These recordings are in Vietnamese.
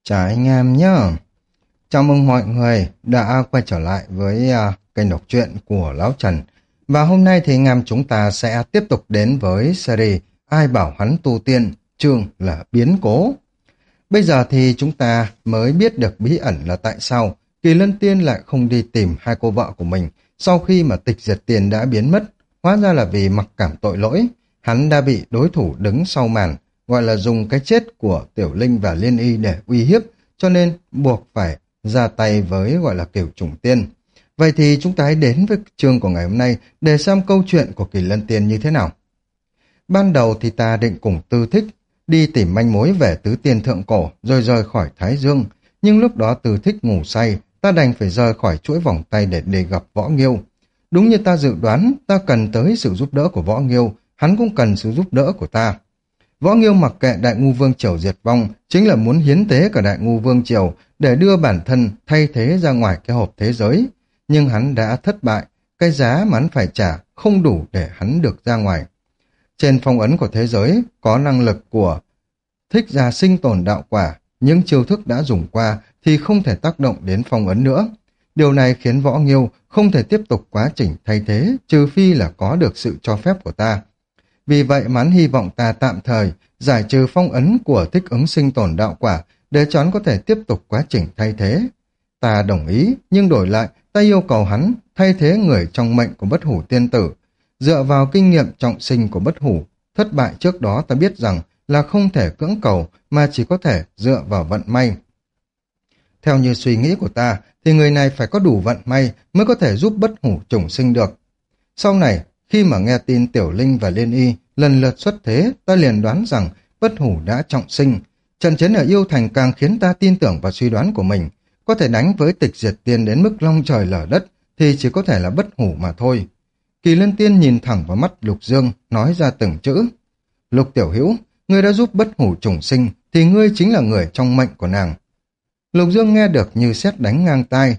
Chào anh em nhé. Chào mừng mọi người đã quay trở lại với kênh đọc truyện của Lão Trần. Và hôm nay thì anh em chúng ta sẽ tiếp tục đến với series Ai bảo hắn tu tiên, chương là biến cố. Bây giờ thì chúng ta mới biết được bí ẩn là tại sao Kỳ Lân Tiên lại không đi tìm hai cô vợ của mình sau khi mà Tịch Diệt Tiền đã biến mất. Hóa ra là vì mặc cảm tội lỗi, hắn đã bị đối thủ đứng sau màn, gọi là dùng cái chết của Tiểu Linh và Liên Y để uy hiếp, cho nên buộc phải ra tay với gọi là Cửu Trùng Tiên. Vậy thì chúng ta hãy đến với chương của ngày hôm nay để xem câu chuyện của Kỳ Lân Tiên như thế nào. Ban đầu thì ta định cùng Tư Thích đi tìm manh mối về Tứ Tiên Thượng Cổ rồi rời khỏi Thái Dương, nhưng lúc đó Tư Thích ngủ say, ta đành phải rời khỏi chuỗi vòng tay để gặp Võ Nghiêu. Đúng như ta dự đoán, ta cần tới sự giúp đỡ của Võ Nghiêu, hắn cũng cần sự giúp đỡ của ta. Võ Nghiêu mặc kệ Đại Ngu Vương Triều diệt vong, chính là muốn hiến tế cả Đại Ngu Vương Triều để đưa bản thân thay thế ra ngoài cái hộp thế giới. Nhưng hắn đã thất bại, cái giá mà hắn phải trả không đủ để hắn được ra ngoài. Trên phong ấn của thế giới có năng lực của thích gia sinh tồn đạo quả, những chiêu thức đã dùng qua thì không thể tác động đến phong ấn nữa. Điều này khiến Võ Nghiêu không thể tiếp tục quá trình thay thế, trừ phi là có được sự cho phép của ta. Vì vậy mà hắn hy vọng ta tạm thời giải trừ phong ấn của thích ứng sinh tồn đạo quả để cho hắn có thể tiếp tục quá trình thay thế. Ta đồng ý, nhưng đổi lại ta yêu cầu hắn thay thế người trong mệnh của Bất Hủ Tiên Tử. Dựa vào kinh nghiệm trọng sinh của Bất Hủ, thất bại trước đó ta biết rằng là không thể cưỡng cầu mà chỉ có thể dựa vào vận may. Theo như suy nghĩ của ta thì người này phải có đủ vận may mới có thể giúp Bất Hủ trùng sinh được. Sau này, khi mà nghe tin Tiểu Linh và Liên Y lần lượt xuất thế, ta liền đoán rằng Bất Hủ đã trọng sinh. Trận chiến ở Yêu Thành càng khiến ta tin tưởng vào suy đoán của mình. Có thể đánh với Tịch Diệt Tiên đến mức long trời lở đất thì chỉ có thể là Bất Hủ mà thôi. Kỳ Lân Tiên nhìn thẳng vào mắt Lục Dương, nói ra từng chữ. Lục Tiểu Hữu, ngươi đã giúp Bất Hủ trùng sinh thì ngươi chính là người trong mệnh của nàng. Lục Dương nghe được như sét đánh ngang tai.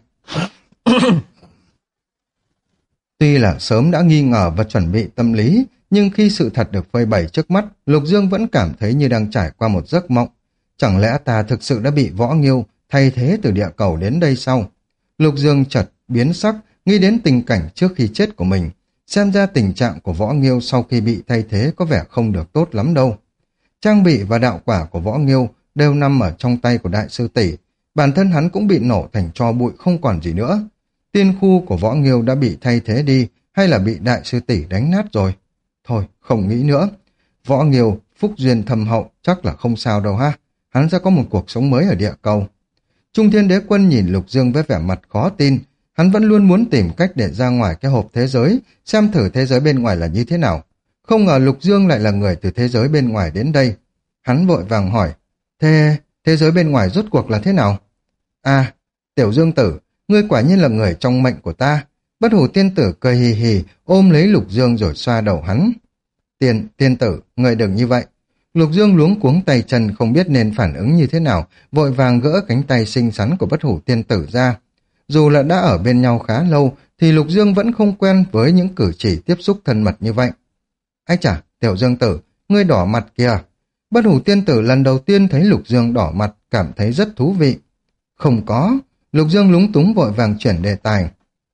Tuy là sớm đã nghi ngờ và chuẩn bị tâm lý, nhưng khi sự thật được phơi bày trước mắt, Lục Dương vẫn cảm thấy như đang trải qua một giấc mộng. Chẳng lẽ ta thực sự đã bị Võ Nghiêu thay thế từ địa cầu đến đây sao? Lục Dương chợt biến sắc, nghĩ đến tình cảnh trước khi chết của mình. Xem ra tình trạng của Võ Nghiêu sau khi bị thay thế có vẻ không được tốt lắm đâu. Trang bị và đạo quả của Võ Nghiêu đều nằm ở trong tay của Đại Sư Tỷ. Bản thân hắn cũng bị nổ thành tro bụi không còn gì nữa. Tiên khu của Võ Nghiêu đã bị thay thế đi hay là bị Đại Sư Tỷ đánh nát rồi? Thôi, không nghĩ nữa. Võ Nghiêu, phúc duyên thâm hậu, chắc là không sao đâu ha. Hắn sẽ có một cuộc sống mới ở địa cầu. Trung Thiên Đế Quân nhìn Lục Dương với vẻ mặt khó tin. Hắn vẫn luôn muốn tìm cách để ra ngoài cái hộp thế giới, xem thử thế giới bên ngoài là như thế nào. Không ngờ Lục Dương lại là người từ thế giới bên ngoài đến đây. Hắn vội vàng hỏi, thế giới bên ngoài rốt cuộc là thế nào? À, Tiểu Dương Tử, ngươi quả nhiên là người trong mệnh của ta. Bất Hủ Tiên Tử cười hì hì, ôm lấy Lục Dương rồi xoa đầu hắn. Tiên tử, ngươi đừng như vậy. Lục Dương luống cuống tay chân không biết nên phản ứng như thế nào, vội vàng gỡ cánh tay xinh xắn của Bất Hủ Tiên Tử ra. Dù là đã ở bên nhau khá lâu, thì Lục Dương vẫn không quen với những cử chỉ tiếp xúc thân mật như vậy. Ái chà, Tiểu Dương Tử, ngươi đỏ mặt kìa. Bất Hủ Tiên Tử lần đầu tiên thấy Lục Dương đỏ mặt, cảm thấy rất thú vị. Không có. Lục Dương lúng túng vội vàng chuyển đề tài.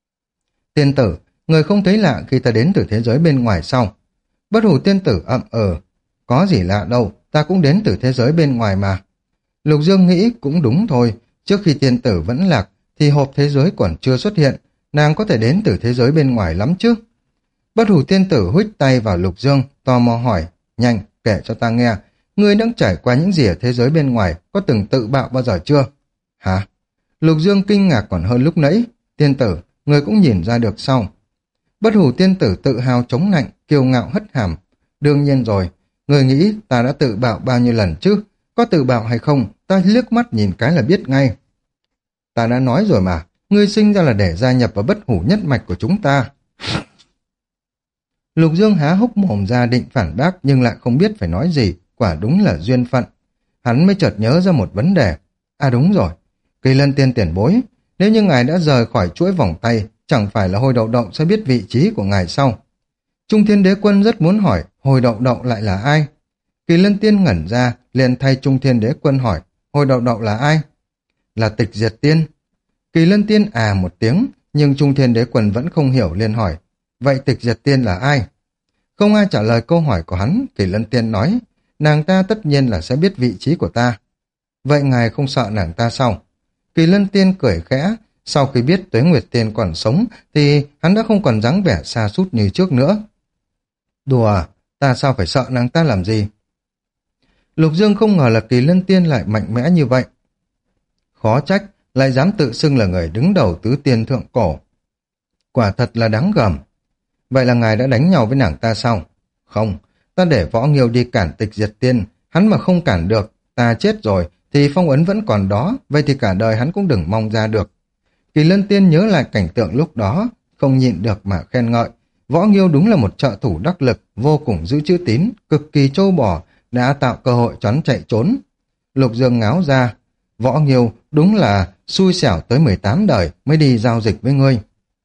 Tiên tử, người không thấy lạ khi ta đến từ thế giới bên ngoài sao? Bất Hủ Tiên Tử có gì lạ đâu, ta cũng đến từ thế giới bên ngoài mà. Lục Dương nghĩ cũng đúng thôi, trước khi tiên tử vẫn lạc thì hộp thế giới còn chưa xuất hiện, nàng có thể đến từ thế giới bên ngoài lắm chứ. Bất Hủ Tiên Tử huých tay vào Lục Dương, tò mò hỏi, nhanh, kể cho ta nghe, ngươi đã trải qua những gì ở thế giới bên ngoài, có từng tự bạo bao giờ chưa? Hả? Lục Dương kinh ngạc còn hơn lúc nãy. Tiên tử, người cũng nhìn ra được sao? Bất Hủ Tiên Tử tự hào chống nạnh, kiêu ngạo hất hàm. Đương nhiên rồi, người nghĩ ta đã tự bạo bao nhiêu lần chứ? Có tự bạo hay không, ta liếc mắt nhìn cái là biết ngay. Ta đã nói rồi mà, ngươi sinh ra là để gia nhập vào Bất Hủ nhất mạch của chúng ta. Lục Dương há hốc mồm ra định phản bác nhưng lại không biết phải nói gì, quả đúng là duyên phận. Hắn mới chợt nhớ ra một vấn đề. À đúng rồi, Kỳ Lân Tiên tiền bối, nếu như ngài đã rời khỏi chuỗi vòng tay, chẳng phải là Hồi Đậu Đậu sẽ biết vị trí của ngài sao? Trung Thiên Đế Quân rất muốn hỏi Hồi Đậu Đậu lại là ai? Kỳ Lân Tiên ngẩn ra, liền thay Trung Thiên Đế Quân hỏi, Hồi đậu đậu là ai? Là Tịch Diệt Tiên. Kỳ Lân Tiên à một tiếng, nhưng Trung Thiên Đế Quân vẫn không hiểu, liền hỏi, vậy Tịch Diệt Tiên là ai? Không ai trả lời câu hỏi của hắn, Kỳ Lân Tiên nói, nàng ta tất nhiên là sẽ biết vị trí của ta. Vậy ngài không sợ nàng ta sao? Kỳ Lân Tiên cười khẽ, sau khi biết Tuế Nguyệt Tiên còn sống thì hắn đã không còn dáng vẻ sa sút như trước nữa. Đùa, ta sao phải sợ nàng ta làm gì? Lục Dương không ngờ là Kỳ Lân Tiên lại mạnh mẽ như vậy. Khó trách, lại dám tự xưng là người đứng đầu tứ tiên thượng cổ. Quả thật là đáng gờm. Vậy là ngài đã đánh nhau với nàng ta sao? Không, ta để Võ Nghiêu đi cản Tịch Diệt Tiên, hắn mà không cản được, ta chết rồi, thì phong ấn vẫn còn đó, vậy thì cả đời hắn cũng đừng mong ra được. Kỳ Lân Tiên nhớ lại cảnh tượng lúc đó, không nhịn được mà khen ngợi. Võ Nghiêu đúng là một trợ thủ đắc lực, vô cùng giữ chữ tín, cực kỳ trâu bò, đã tạo cơ hội choán chạy trốn. Lục Dương ngáo ra, Võ Nghiêu đúng là xui xẻo tới 18 đời mới đi giao dịch với ngươi.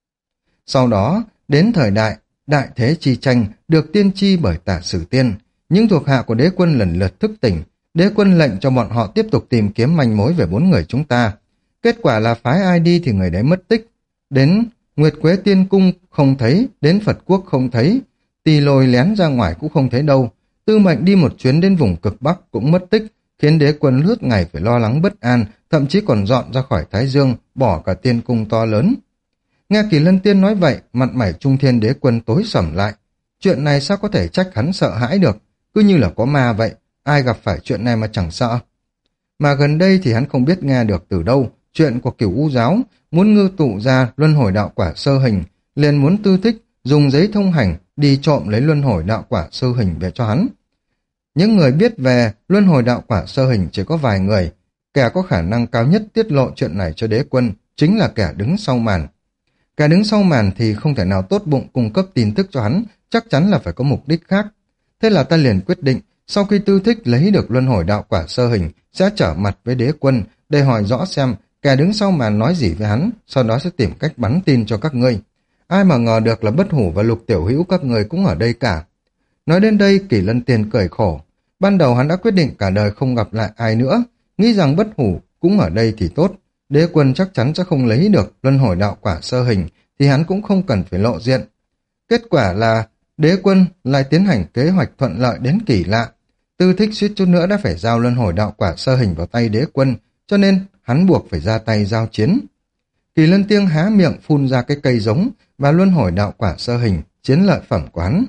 Sau đó, đến thời đại, đại thế chi tranh được tiên tri bởi Tả Sử Tiên. Những thuộc hạ của đế quân lần lượt thức tỉnh, đế quân lệnh cho bọn họ tiếp tục tìm kiếm manh mối về 4 người chúng ta. Kết quả là phái ai đi thì người đấy mất tích. Đến Nguyệt Quế Tiên Cung không thấy, đến Phật Quốc không thấy, Tỳ Lôi lén ra ngoài cũng không thấy đâu. Tư Mệnh đi một chuyến đến vùng cực Bắc cũng mất tích, khiến đế quân lướt ngày phải lo lắng bất an, thậm chí còn dọn ra khỏi Thái Dương, bỏ cả tiên cung to lớn. Nghe Kỳ Lân Tiên nói vậy, mặt mày Trung Thiên Đế Quân tối sầm lại. Chuyện này sao có thể trách hắn sợ hãi được, cứ như là có ma vậy, ai gặp phải chuyện này mà chẳng sợ. Mà gần đây thì hắn không biết nghe được từ đâu, chuyện của Cửu U Giáo, muốn ngư tụ ra luân hồi đạo quả sơ hình, liền muốn Tư Thích dùng giấy thông hành đi trộm lấy luân hồi đạo quả sơ hình về cho hắn. Những người biết về luân hồi đạo quả sơ hình chỉ có vài người, kẻ có khả năng cao nhất tiết lộ chuyện này cho đế quân chính là kẻ đứng sau màn. Kẻ đứng sau màn thì không thể nào tốt bụng cung cấp tin tức cho hắn, chắc chắn là phải có mục đích khác. Thế là ta liền quyết định, sau khi Tư Thích lấy được luân hồi đạo quả sơ hình, sẽ trở mặt với đế quân để hỏi rõ xem kẻ đứng sau màn nói gì với hắn, sau đó sẽ tìm cách bắn tin cho các ngươi. Ai mà ngờ được là Bất Hủ và Lục Tiểu Hữu các người cũng ở đây cả. Nói đến đây, Kỳ Lân Tiên cười khổ. Ban đầu hắn đã quyết định cả đời không gặp lại ai nữa, nghĩ rằng Bất Hủ cũng ở đây thì tốt. Đế quân chắc chắn sẽ không lấy được luân hồi đạo quả sơ hình, thì hắn cũng không cần phải lộ diện. Kết quả là đế quân lại tiến hành kế hoạch thuận lợi đến kỳ lạ. Tư Thích suýt chút nữa đã phải giao luân hồi đạo quả sơ hình vào tay đế quân, cho nên hắn buộc phải ra tay giao chiến. Kỳ Lân Tiên há miệng phun ra cái cây giống và luân hồi đạo quả sơ hình, chiến lợi phẩm của hắn.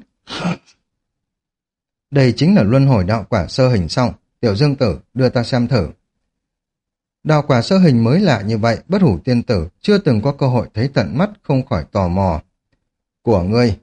Đây chính là luân hồi đạo quả sơ hình sau. Tiểu Dương Tử, đưa ta xem thử. Đạo quả sơ hình mới lạ như vậy, Bất Hủ tiên tử chưa từng có cơ hội thấy tận mắt, không khỏi tò mò. Của ngươi.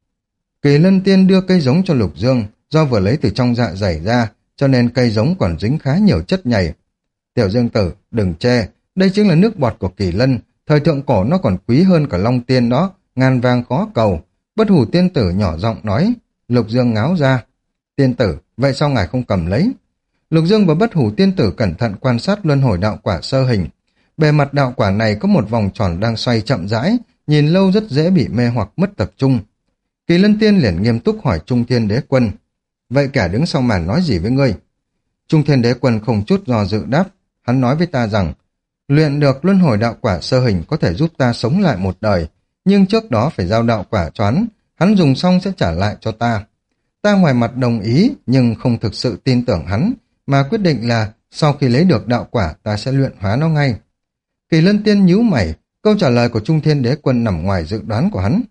Kỳ Lân Tiên đưa cây giống cho Lục Dương, do vừa lấy từ trong dạ dày ra, cho nên cây giống còn dính khá nhiều chất nhầy. Tiểu Dương Tử, đừng chê, đây chính là nước bọt của Kỳ Lân, thời thượng cổ nó còn quý hơn cả Long Tiên đó, ngàn vàng khó cầu. Bất Hủ tiên tử nhỏ giọng nói. Lục Dương ngáo ra. Tiên tử, vậy sao ngài không cầm lấy? Lục Dương và Bất Hủ tiên tử cẩn thận quan sát luân hồi đạo quả sơ hình. Bề mặt đạo quả này có một vòng tròn đang xoay chậm rãi, nhìn lâu rất dễ bị mê hoặc mất tập trung. Kỳ Lân Tiên liền nghiêm túc hỏi Trung Thiên Đế Quân. Vậy kẻ đứng sau màn nói gì với ngươi? Trung Thiên Đế Quân không chút do dự đáp. Hắn nói với ta rằng, luyện được luân hồi đạo quả sơ hình có thể giúp ta sống lại một đời, nhưng trước đó phải giao đạo quả cho hắn dùng xong sẽ trả lại cho ta. Ta ngoài mặt đồng ý, nhưng không thực sự tin tưởng hắn, mà quyết định là sau khi lấy được đạo quả ta sẽ luyện hóa nó ngay. Kỳ Lân Tiên nhíu mày, câu trả lời của Trung Thiên Đế Quân nằm ngoài dự đoán của hắn.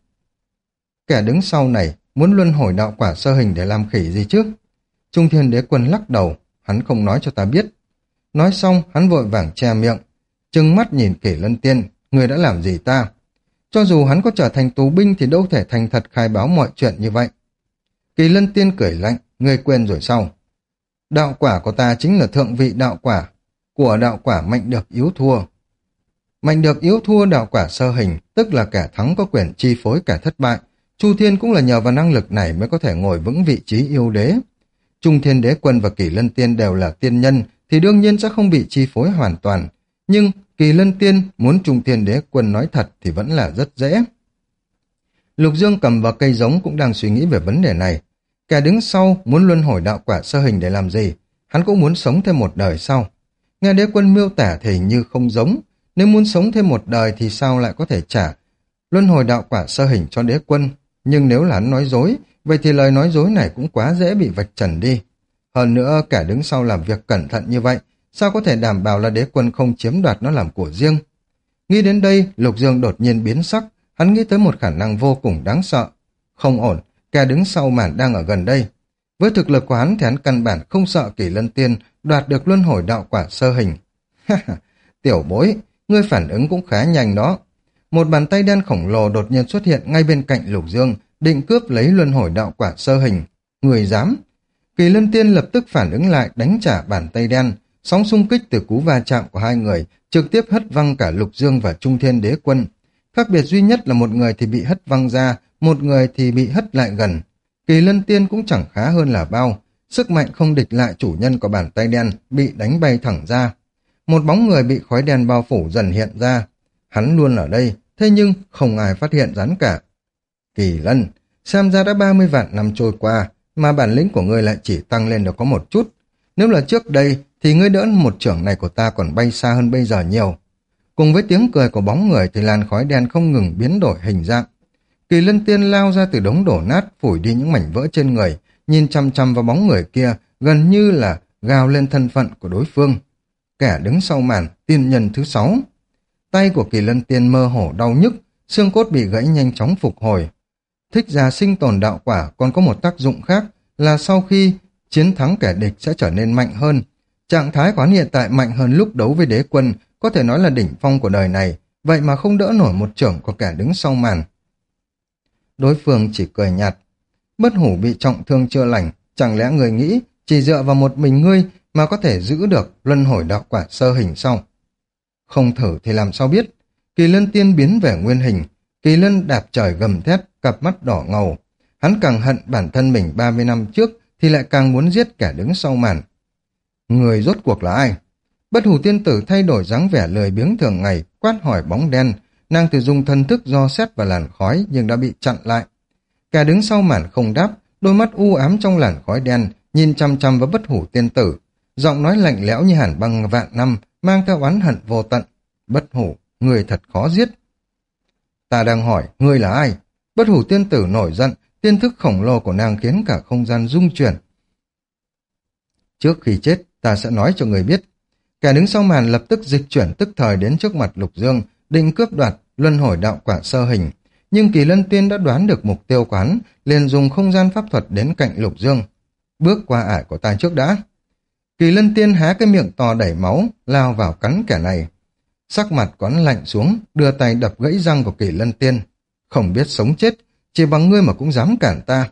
Kẻ đứng sau này muốn luân hồi đạo quả sơ hình để làm khỉ gì chứ? Trung Thiên Đế Quân lắc đầu, hắn không nói cho ta biết. Nói xong, hắn vội vàng che miệng, trừng mắt nhìn Kỳ Lân Tiên, người đã làm gì ta? Cho dù hắn có trở thành tù binh thì đâu thể thành thật khai báo mọi chuyện như vậy. Kỳ Lân Tiên cười lạnh, ngươi quên rồi sao? Đạo quả của ta chính là thượng vị đạo quả, của đạo quả mạnh được yếu thua. Mạnh được yếu thua đạo quả sơ hình, tức là kẻ thắng có quyền chi phối kẻ thất bại. Chu Thiên cũng là nhờ vào năng lực này mới có thể ngồi vững vị trí yêu đế. Trung Thiên Đế Quân và Kỳ Lân Tiên đều là tiên nhân, thì đương nhiên sẽ không bị chi phối hoàn toàn. Nhưng Kỳ Lân Tiên muốn Trung Thiên Đế Quân nói thật thì vẫn là rất dễ. Lục Dương cầm vào cây giống cũng đang suy nghĩ về vấn đề này. Kẻ đứng sau muốn luân hồi đạo quả sơ hình để làm gì? Hắn cũng muốn sống thêm một đời sau. Nghe đế quân miêu tả thì như không giống. Nếu muốn sống thêm một đời thì sao lại có thể trả luân hồi đạo quả sơ hình cho đế quân? Nhưng nếu là hắn nói dối, vậy thì lời nói dối này cũng quá dễ bị vạch trần đi. Hơn nữa, kẻ đứng sau làm việc cẩn thận như vậy, sao có thể đảm bảo là đế quân không chiếm đoạt nó làm của riêng? Nghĩ đến đây, Lục Dương đột nhiên biến sắc, hắn nghĩ tới một khả năng vô cùng đáng sợ. Không ổn, kẻ đứng sau màn đang ở gần đây. Với thực lực của hắn thì hắn căn bản không sợ Kỳ Lân Tiên đoạt được luân hồi đạo quả sơ hình. Tiểu bối, ngươi phản ứng cũng khá nhanh đó. Một bàn tay đen khổng lồ đột nhiên xuất hiện ngay bên cạnh Lục Dương, định cướp lấy luân hồi đạo quả sơ hình. Người dám? Kỳ Lân Tiên lập tức phản ứng lại, đánh trả bàn tay đen. Sóng xung kích từ cú va chạm của hai người trực tiếp hất văng cả Lục Dương và Trung Thiên Đế Quân. Khác biệt duy nhất là một người thì bị hất văng ra, một người thì bị hất lại gần. Kỳ Lân Tiên cũng chẳng khá hơn là bao. Sức mạnh không địch lại chủ nhân của bàn tay đen, bị đánh bay thẳng ra. Một bóng người bị khói đen bao phủ dần hiện ra. Hắn luôn ở đây, thế nhưng không ai phát hiện rắn cả. Kỳ Lân, xem ra đã 30 vạn năm trôi qua, mà bản lĩnh của ngươi lại chỉ tăng lên được có một chút. Nếu là trước đây, thì ngươi đỡ một chưởng này của ta còn bay xa hơn bây giờ nhiều. Cùng với tiếng cười của bóng người thì làn khói đen không ngừng biến đổi hình dạng. Kỳ Lân Tiên lao ra từ đống đổ nát, phủi đi những mảnh vỡ trên người, nhìn chăm chăm vào bóng người kia, gần như là gào lên thân phận của đối phương. Kẻ đứng sau màn, tiên nhân thứ 6. Tay của Kỳ Lân Tiên mơ hồ đau nhức, xương cốt bị gãy nhanh chóng phục hồi. Thích ra sinh tồn đạo quả còn có một tác dụng khác là sau khi chiến thắng kẻ địch sẽ trở nên mạnh hơn. Trạng thái của hắn hiện tại mạnh hơn lúc đấu với đế quân, có thể nói là đỉnh phong của đời này, vậy mà không đỡ nổi một chưởng của kẻ đứng sau màn. Đối phương chỉ cười nhạt. Bất hủ bị trọng thương chưa lành, chẳng lẽ người nghĩ chỉ dựa vào một mình ngươi mà có thể giữ được luân hồi đạo quả sơ hình sao? Không thử thì làm sao biết. Kỳ Lân Tiên biến về nguyên hình, Kỳ Lân đạp trời gầm thét, cặp mắt đỏ ngầu. Hắn càng hận bản thân mình 30 năm trước thì lại càng muốn giết kẻ đứng sau màn. Người rốt cuộc là ai? Bất hủ tiên tử thay đổi dáng vẻ lười biếng thường ngày, quát hỏi bóng đen. Nàng thử dùng thân thức do xét vào làn khói nhưng đã bị chặn lại. Kẻ đứng sau màn không đáp, đôi mắt u ám trong làn khói đen, nhìn chăm chăm vào bất hủ tiên tử. Giọng nói lạnh lẽo như hàn băng vạn năm, mang theo oán hận vô tận. Bất hủ, người thật khó giết. Ta đang hỏi, ngươi là ai? Bất hủ tiên tử nổi giận, tiên thức khổng lồ của nàng khiến cả không gian rung chuyển. Trước khi chết, ta sẽ nói cho người biết. Kẻ đứng sau màn lập tức dịch chuyển tức thời đến trước mặt Lục Dương, định cướp đoạt luân hồi đạo quả sơ hình. Nhưng Kỳ Lân Tiên đã đoán được mục tiêu của hắn, liền dùng không gian pháp thuật đến cạnh Lục Dương. Bước qua ải của ta trước đã. Kỳ Lân Tiên há cái miệng to đẩy máu, lao vào cắn kẻ này. Sắc mặt của hắn lạnh xuống, đưa tay đập gãy răng của Kỳ Lân Tiên. Không biết sống chết, chỉ bằng ngươi mà cũng dám cản ta.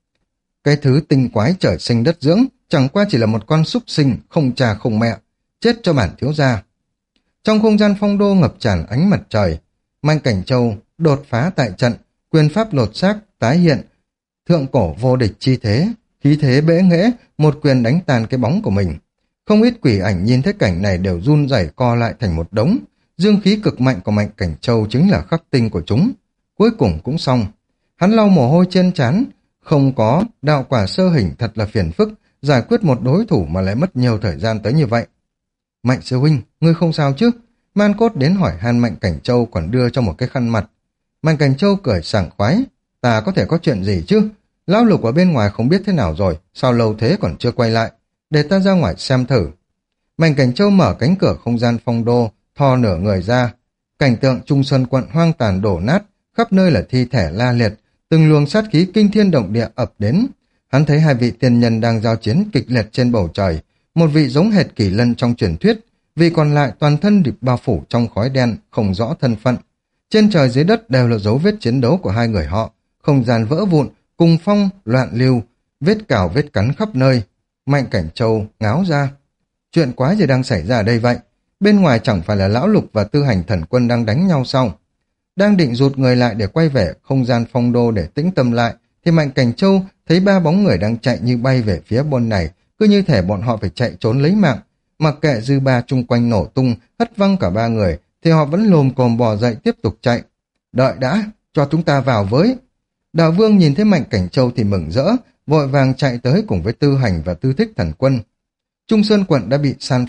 Cái thứ tinh quái trời sinh đất dưỡng, chẳng qua chỉ là một con súc sinh, không cha không mẹ. Chết cho bản thiếu gia. Trong không gian phong đô ngập tràn ánh mặt trời, Mạnh Cảnh Châu đột phá tại trận, quyền pháp lột xác tái hiện, thượng cổ vô địch chi thế, khí thế bẽ nghễ, một quyền đánh tàn cái bóng của mình. Không ít quỷ ảnh nhìn thấy cảnh này đều run rẩy co lại thành một đống. Dương khí cực mạnh của Mạnh Cảnh Châu chính là khắc tinh của chúng. Cuối cùng cũng xong. Hắn lau mồ hôi trên trán, không có đạo quả sơ hình thật là phiền phức, giải quyết một đối thủ mà lại mất nhiều thời gian tới như vậy. Mạnh sư huynh, ngươi không sao chứ? Man Cốt đến hỏi han Mạnh Cảnh Châu còn đưa cho một cái khăn mặt. Mạnh Cảnh Châu cười sảng khoái. Ta có thể có chuyện gì chứ? Lão Lục ở bên ngoài không biết thế nào rồi, sao lâu thế còn chưa quay lại? Để ta ra ngoài xem thử. Mạnh Cảnh Châu mở cánh cửa không gian phong đô, thò nửa người ra. Cảnh tượng Trung Xuân quận hoang tàn đổ nát, khắp nơi là thi thể la liệt, từng luồng sát khí kinh thiên động địa ập đến. Hắn thấy hai vị tiên nhân đang giao chiến kịch liệt trên bầu trời, một vị giống hệt Kỳ Lân trong truyền thuyết, vị còn lại toàn thân được bao phủ trong khói đen, không rõ thân phận. Trên trời dưới đất đều là dấu vết chiến đấu của hai người họ, không gian vỡ vụn, cùng phong, loạn lưu, vết cào vết cắn khắp nơi. Mạnh Cảnh Châu ngáo ra. Chuyện quái gì đang xảy ra ở đây vậy? Bên ngoài chẳng phải là Lão Lục và Tư Hành Thần Quân đang đánh nhau sao? Đang định rụt người lại để quay về không gian phong đô để tĩnh tâm lại, thì Mạnh Cảnh Châu thấy ba bóng người đang chạy như bay về phía bên này, cứ như thể bọn họ phải chạy trốn lấy mạng. Mặc kệ dư ba chung quanh nổ tung, hất văng cả ba người, thì họ vẫn lồm cồm bò dậy tiếp tục chạy. Đợi đã, cho chúng ta vào với. Đạo Vương nhìn thấy Mạnh Cảnh Châu thì mừng rỡ, vội vàng chạy tới cùng với Tư Hành và Tư Thích Thần Quân. Trung Sơn quận đã bị san phẳng,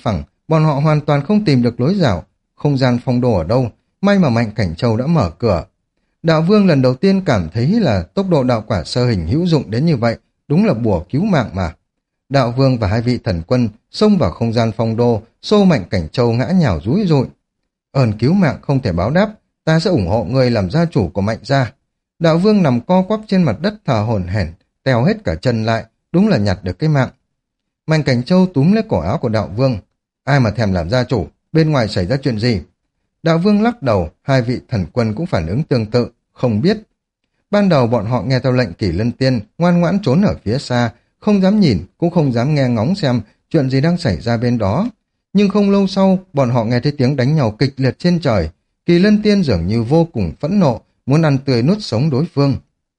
Bọn họ hoàn toàn không tìm được lối vào, không gian phong đô ở đâu, may mà Mạnh Cảnh Châu đã mở cửa. Đạo Vương lần đầu tiên cảm thấy là tốc độ đạo quả sơ hình hữu dụng đến như vậy, đúng là bùa cứu mạng mà. Đạo Vương và hai vị thần quân xông vào không gian phong đô, xô Mạnh Cảnh Châu ngã nhào rúi rụi. Ơn cứu mạng không thể báo đáp, ta sẽ ủng hộ người làm gia chủ của Mạnh gia. Đạo Vương nằm co quắp trên mặt đất thở hổn hển, teo hết cả chân lại, đúng là nhặt được cái mạng. Mạnh Cảnh Châu túm lấy cổ áo của Đạo Vương. Ai mà thèm làm gia chủ, bên ngoài xảy ra chuyện gì? Đạo Vương lắc đầu, hai vị thần quân cũng phản ứng tương tự, không biết. Ban đầu bọn họ nghe theo lệnh Kỷ Lân Tiên, ngoan ngoãn trốn ở phía xa, không dám nhìn, cũng không dám nghe ngóng xem chuyện gì đang xảy ra bên đó. Nhưng không lâu sau, bọn họ nghe thấy tiếng đánh nhau kịch liệt trên trời. Kỳ Lân Tiên dường như vô cùng phẫn nộ, muốn ăn tươi nuốt sống đối phương.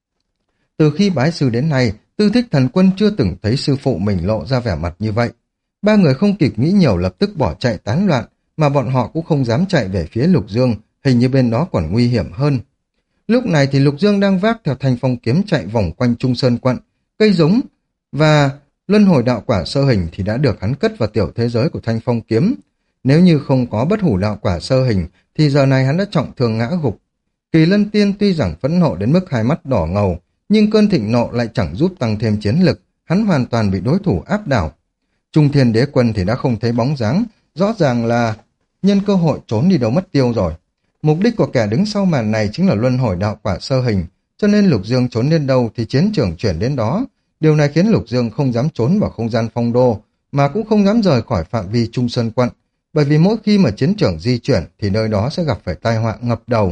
Từ khi bái sư đến nay, Tư Thích Thần Quân chưa từng thấy sư phụ mình lộ ra vẻ mặt như vậy. Ba người không kịp nghĩ nhiều lập tức bỏ chạy tán loạn, mà bọn họ cũng không dám chạy về phía Lục Dương, hình như bên đó còn nguy hiểm hơn. Lúc này thì Lục Dương đang vác theo thanh phong kiếm chạy vòng quanh Trung Sơn quận, cây giống và luân hồi đạo quả sơ hình thì đã được hắn cất vào tiểu thế giới của thanh phong kiếm. Nếu như không có bất hủ đạo quả sơ hình thì giờ này hắn đã trọng thương ngã gục. Kỳ Lân Tiên tuy rằng phẫn nộ đến mức hai mắt đỏ ngầu, nhưng cơn thịnh nộ lại chẳng giúp tăng thêm chiến lực, hắn hoàn toàn bị đối thủ áp đảo. Trung Thiên Đế Quân thì đã không thấy bóng dáng, rõ ràng là nhân cơ hội trốn đi đâu mất tiêu rồi. Mục đích của kẻ đứng sau màn này chính là luân hồi đạo quả sơ hình, cho nên Lục Dương trốn đến đâu thì chiến trường chuyển đến đó. Điều này khiến Lục Dương không dám trốn vào không gian phong đô, mà cũng không dám rời khỏi phạm vi Trung Sơn quận, bởi vì mỗi khi mà chiến trường di chuyển thì nơi đó sẽ gặp phải tai họa ngập đầu.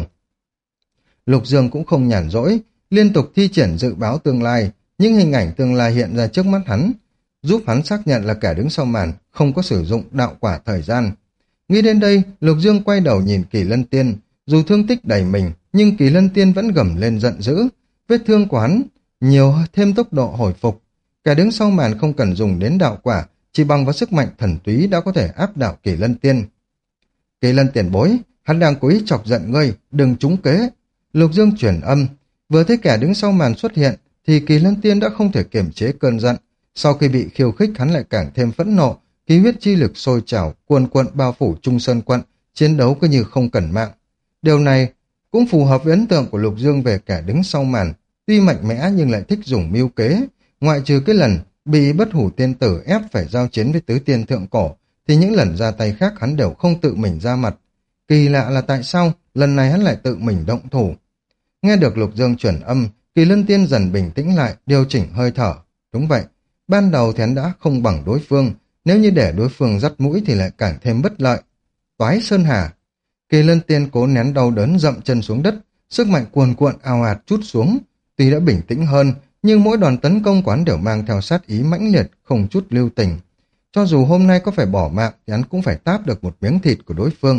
Lục Dương cũng không nhàn rỗi, liên tục thi triển dự báo tương lai, những hình ảnh tương lai hiện ra trước mắt hắn, giúp hắn xác nhận là kẻ đứng sau màn không có sử dụng đạo quả thời gian. Nghĩ đến đây, Lục Dương quay đầu nhìn Kỳ Lân Tiên, dù thương tích đầy mình, nhưng Kỳ Lân Tiên vẫn gầm lên giận dữ, vết thương của hắn nhiều thêm tốc độ hồi phục. Kẻ đứng sau màn không cần dùng đến đạo quả, chỉ bằng vào sức mạnh thần túy đã có thể áp đảo Kỳ Lân Tiên. Kỳ Lân tiền bối, hắn đang cố ý chọc giận ngươi, đừng trúng kế. Lục Dương truyền âm, vừa thấy kẻ đứng sau màn xuất hiện, thì Kỳ Lân Tiên đã không thể kiềm chế cơn giận. Sau khi bị khiêu khích hắn lại càng thêm phẫn nộ, khí huyết chi lực sôi trào, cuồn cuộn bao phủ Trung Sơn quận, chiến đấu cứ như không cần mạng. Điều này cũng phù hợp với ấn tượng của Lục Dương về kẻ đứng sau màn, tuy mạnh mẽ nhưng lại thích dùng mưu kế. Ngoại trừ cái lần bị bất hủ tiên tử ép phải giao chiến với tứ tiên thượng cổ, thì những lần ra tay khác hắn đều không tự mình ra mặt. Kỳ lạ là tại sao lần này hắn lại tự mình động thủ. Nghe được Lục Dương chuyển âm, Kỳ Lân Tiên dần bình tĩnh lại, điều chỉnh hơi thở. Đúng vậy, ban đầu thì hắn đã không bằng đối phương, nếu như để đối phương dắt mũi thì lại càng thêm bất lợi. Toái Sơn Hà. Kỳ Lân Tiên cố nén đau đớn dậm chân xuống đất, sức mạnh cuồn cuộn ào ạt trút xuống. Tuy đã bình tĩnh hơn, nhưng mỗi đòn tấn công của hắn đều mang theo sát ý mãnh liệt, không chút lưu tình. Cho dù hôm nay có phải bỏ mạng thì hắn cũng phải táp được một miếng thịt của đối phương.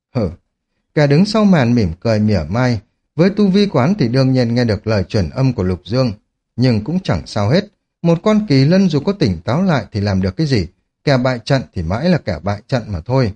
Kẻ đứng sau màn mỉm cười mỉa mai, với tu vi của hắn thì đương nhiên nghe được lời truyền âm của Lục Dương, nhưng cũng chẳng sao hết. Một con kỳ lân dù có tỉnh táo lại thì làm được cái gì, kẻ bại trận thì mãi là kẻ bại trận mà thôi.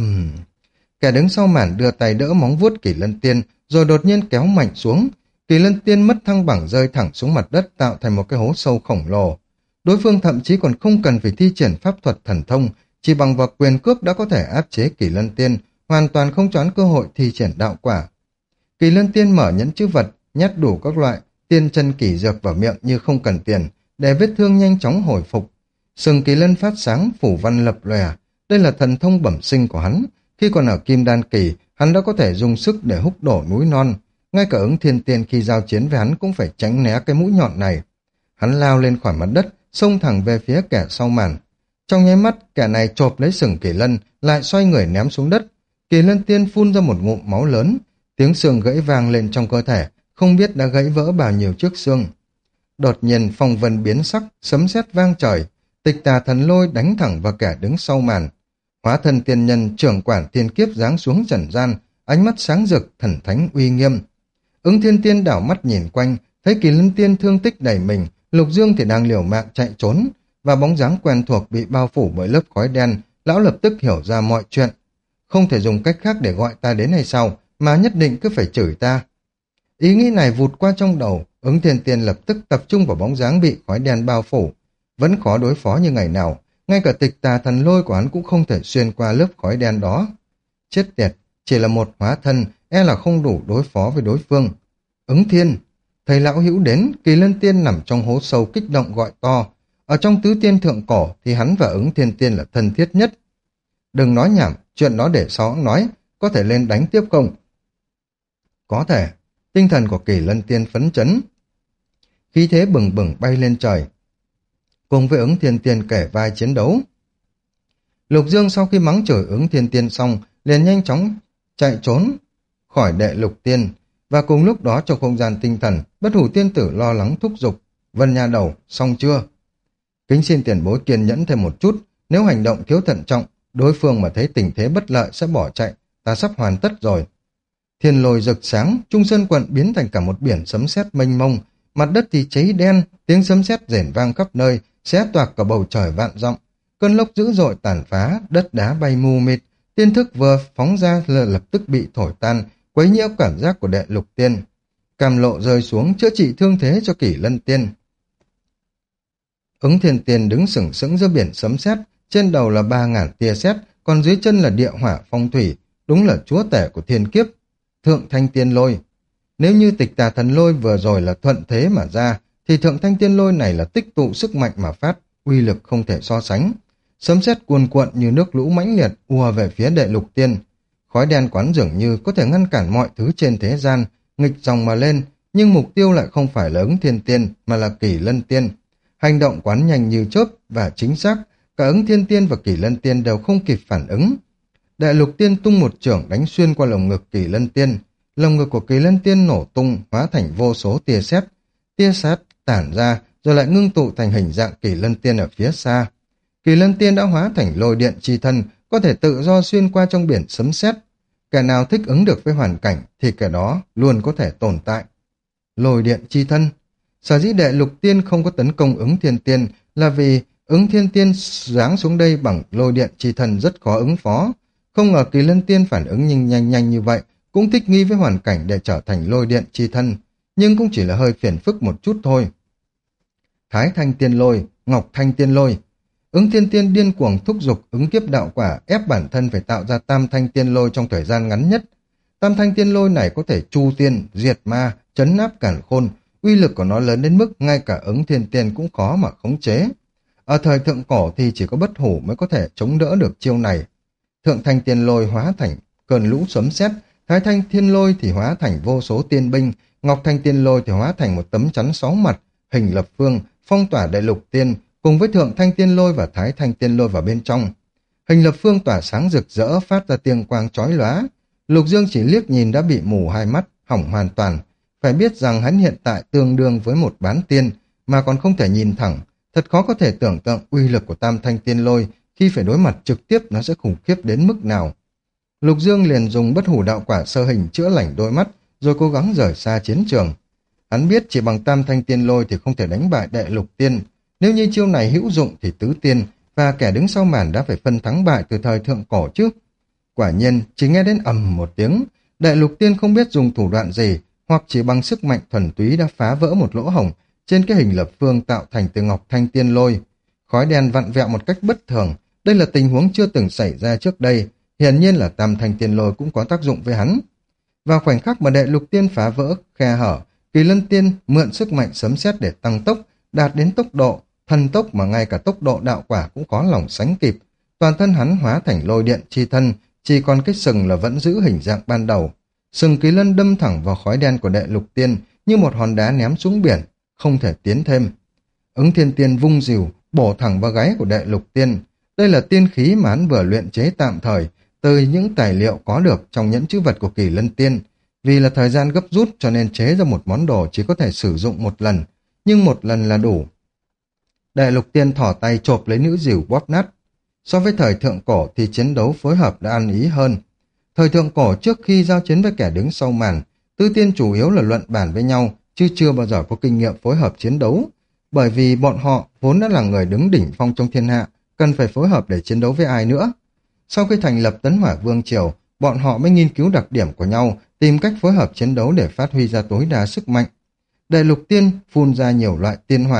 Kẻ đứng sau màn đưa tay đỡ móng vuốt Kỳ Lân Tiên, rồi đột nhiên kéo mạnh xuống. Kỳ Lân Tiên mất thăng bằng rơi thẳng xuống mặt đất, tạo thành một cái hố sâu khổng lồ. Đối phương thậm chí còn không cần phải thi triển pháp thuật thần thông, chỉ bằng vào quyền cước đã có thể áp chế Kỳ Lân Tiên, hoàn toàn không choán cơ hội thi triển đạo quả. Kỳ Lân Tiên mở nhẫn chữ vật, nhét đủ các loại tiên chân kỳ dược vào miệng như không cần tiền, để vết thương nhanh chóng hồi phục. Sừng Kỳ Lân phát sáng, phủ văn lập lòe, đây là thần thông bẩm sinh của hắn. Khi còn ở Kim Đan kỳ, hắn đã có thể dùng sức để húc đổ núi non. Ngay cả Ứng Thiên Tiên khi giao chiến với hắn cũng phải tránh né cái mũi nhọn này. Hắn lao lên khỏi mặt đất, xông thẳng về phía kẻ sau màn. Trong nháy mắt, kẻ này chộp lấy sừng Kỳ Lân, lại xoay người ném xuống đất. Kỳ Lân Tiên phun ra một ngụm máu lớn, tiếng xương gãy vang lên trong cơ thể, không biết đã gãy vỡ bao nhiêu chiếc xương. Đột nhiên phong vân biến sắc, sấm sét vang trời, Tịch Tà Thần Lôi đánh thẳng vào kẻ đứng sau màn. Hóa thân tiên nhân trưởng quản thiên kiếp giáng xuống trần gian, ánh mắt sáng rực, thần thánh uy nghiêm. Ứng Thiên Tiên đảo mắt nhìn quanh, thấy Kỳ Lân Tiên thương tích đầy mình, Lục Dương thì đang liều mạng chạy trốn, và bóng dáng quen thuộc bị bao phủ bởi lớp khói đen, lão lập tức hiểu ra mọi chuyện. Không thể dùng cách khác để gọi ta đến hay sao, mà nhất định cứ phải chửi ta. Ý nghĩ này vụt qua trong đầu, Ứng Thiên Tiên lập tức tập trung vào bóng dáng bị khói đen bao phủ. Vẫn khó đối phó như ngày nào, ngay cả tịch tà thần lôi của hắn cũng không thể xuyên qua lớp khói đen đó. Chết tiệt, chỉ là một hóa thân, e là không đủ đối phó với đối phương. Ứng Thiên, thầy lão hữu đến, Kỳ Lân Tiên nằm trong hố sâu kích động gọi to. Ở trong tứ tiên thượng cổ thì hắn và Ứng Thiên Tiên là thân thiết nhất. Đừng nói nhảm, chuyện đó để sau nói, có thể lên đánh tiếp không? Có thể. Tinh thần của Kỳ Lân Tiên phấn chấn, khí thế bừng bừng bay lên trời, cùng với Ứng Thiên Tiên kể vai chiến đấu. Lục Dương sau khi mắng chửi Ứng Thiên Tiên xong, liền nhanh chóng chạy trốn khỏi Đệ Lục Tiên, và cùng lúc đó trong không gian tinh thần, Bất Hủ Tiên Tử lo lắng thúc giục. Vân Nha Đầu, xong chưa? Kính xin tiền bối kiên nhẫn thêm một chút, nếu hành động thiếu thận trọng, đối phương mà thấy tình thế bất lợi sẽ bỏ chạy, ta sắp hoàn tất rồi. Thiên lôi rực sáng, Trung Sơn quận biến thành cả một biển sấm sét mênh mông, mặt đất thì cháy đen, tiếng sấm sét rền vang khắp nơi, xé toạc cả bầu trời vạn dặm. Cơn lốc dữ dội tàn phá, đất đá bay mù mịt, tiên thức vừa phóng ra lập tức bị thổi tan, quấy nhiễu cảm giác của Đệ Lục Tiên. Cam lộ rơi xuống chữa trị thương thế cho Kỷ Lân Tiên. Ứng Thiên Tiên đứng sừng sững giữa biển sấm sét, trên đầu là 3.000 tia sét, còn dưới chân là địa hỏa phong thủy, đúng là chúa tể của thiên kiếp. Thượng Thanh Tiên Lôi. Nếu như tịch tà thần lôi vừa rồi là thuận thế mà ra, thì thượng thanh tiên lôi này là tích tụ sức mạnh mà phát, uy lực không thể so sánh. Sấm sét cuồn cuộn như nước lũ mãnh liệt ùa về phía Đệ Lục Tiên. Khói đen quán dường như có thể ngăn cản mọi thứ trên thế gian, nghịch dòng mà lên, nhưng mục tiêu lại không phải là Ứng Thiên Tiên mà là Kỷ Lân Tiên. Hành động quán nhanh như chớp và chính xác, cả Ứng Thiên Tiên và Kỷ Lân Tiên đều không kịp phản ứng. Đệ Lục Tiên tung một chưởng đánh xuyên qua lồng ngực Kỷ Lân Tiên. Lồng ngực của Kỳ Lân Tiên nổ tung, hóa thành vô số tia sét tản ra, rồi lại ngưng tụ thành hình dạng Kỳ Lân Tiên ở phía xa. Kỳ Lân Tiên đã hóa thành lôi điện chi thân, có thể tự do xuyên qua trong biển sấm sét. Kẻ nào thích ứng được với hoàn cảnh thì kẻ đó luôn có thể tồn tại. Lôi điện chi thân. Sở dĩ Đệ Lục Tiên không có tấn công Ứng Thiên Tiên là vì Ứng Thiên Tiên giáng xuống đây bằng lôi điện chi thân rất khó ứng phó. Không ngờ Kỳ Lân Tiên phản ứng nhanh như vậy, cũng thích nghi với hoàn cảnh để trở thành lôi điện chi thân, nhưng cũng chỉ là hơi phiền phức một chút thôi. Thái Thanh Tiên Lôi, Ngọc Thanh Tiên Lôi. Ứng Thiên Tiên điên cuồng thúc giục ứng kiếp đạo quả, ép bản thân phải tạo ra Tam Thanh Tiên Lôi trong thời gian ngắn nhất. Tam Thanh Tiên Lôi này có thể chu tiên, diệt ma, trấn áp càn khôn, uy lực của nó lớn đến mức ngay cả Ứng Thiên Tiên cũng khó mà khống chế. Ở thời thượng cổ thì chỉ có Bất Hủ mới có thể chống đỡ được chiêu này. Thượng Thanh Tiên Lôi hóa thành cơn lũ sấm sét, Thái Thanh Thiên Lôi thì hóa thành vô số tiên binh, Ngọc Thanh Tiên Lôi thì hóa thành một tấm chắn 6 mặt, hình lập phương, phong tỏa Đệ Lục Tiên, cùng với Thượng Thanh Tiên Lôi và Thái Thanh Tiên Lôi vào bên trong. Hình lập phương tỏa sáng rực rỡ, phát ra tiên quang chói lóa. Lục Dương chỉ liếc nhìn đã bị mù hai mắt, hỏng hoàn toàn. Phải biết rằng hắn hiện tại tương đương với một bán tiên, mà còn không thể nhìn thẳng. Thật khó có thể tưởng tượng uy lực của Tam Thanh Tiên Lôi khi phải đối mặt trực tiếp nó sẽ khủng khiếp đến mức nào. Lục Dương liền dùng Bất Hủ đạo quả sơ hình chữa lành đôi mắt, rồi cố gắng rời xa chiến trường. Hắn biết chỉ bằng Tam Thanh Tiên Lôi thì không thể đánh bại Đệ Lục Tiên. Nếu như chiêu này hữu dụng thì tứ tiên và kẻ đứng sau màn đã phải phân thắng bại từ thời thượng cổ chứ. Quả nhiên, chỉ nghe đến ầm một tiếng, Đệ Lục Tiên không biết dùng thủ đoạn gì, hoặc chỉ bằng sức mạnh thuần túy đã phá vỡ một lỗ hổng trên cái hình lập phương tạo thành từ Ngọc Thanh Tiên Lôi. Khói đen vặn vẹo một cách bất thường, đây là tình huống chưa từng xảy ra trước đây. Hiển nhiên là Tam Thanh Tiên Lôi cũng có tác dụng với hắn. Vào khoảnh khắc mà Đệ Lục Tiên phá vỡ khe hở, Kỳ Lân Tiên mượn sức mạnh sấm sét để tăng tốc, đạt đến tốc độ, thần tốc mà ngay cả tốc độ đạo quả cũng có lòng sánh kịp. Toàn thân hắn hóa thành lôi điện chi thân, chỉ còn cái sừng là vẫn giữ hình dạng ban đầu. Sừng Kỳ Lân đâm thẳng vào khói đen của Đệ Lục Tiên như một hòn đá ném xuống biển, không thể tiến thêm. Ứng Thiên Tiên vung rìu, bổ thẳng vào gáy của Đệ Lục Tiên. Đây là tiên khí mà hắn vừa luyện chế tạm thời, từ những tài liệu có được trong nhẫn chữ vật của Kỳ Lân Tiên. Vì là thời gian gấp rút cho nên chế ra một món đồ chỉ có thể sử dụng một lần, nhưng một lần là đủ. Đệ Lục Tiên thỏ tay chộp lấy nữ rìu bóp nát. So với thời thượng cổ thì chiến đấu phối hợp đã ăn ý hơn. Thời thượng cổ trước khi giao chiến với kẻ đứng sau màn, tứ tiên chủ yếu là luận bàn với nhau, chứ chưa bao giờ có kinh nghiệm phối hợp chiến đấu. Bởi vì bọn họ vốn đã là người đứng đỉnh phong trong thiên hạ, cần phải phối hợp để chiến đấu với ai nữa. Sau khi thành lập Tấn Hỏa Vương Triều, bọn họ mới nghiên cứu đặc điểm của nhau, tìm cách phối hợp chiến đấu để phát huy ra tối đa sức mạnh. Đệ Lục Tiên phun ra nhiều loại tiên hỏa,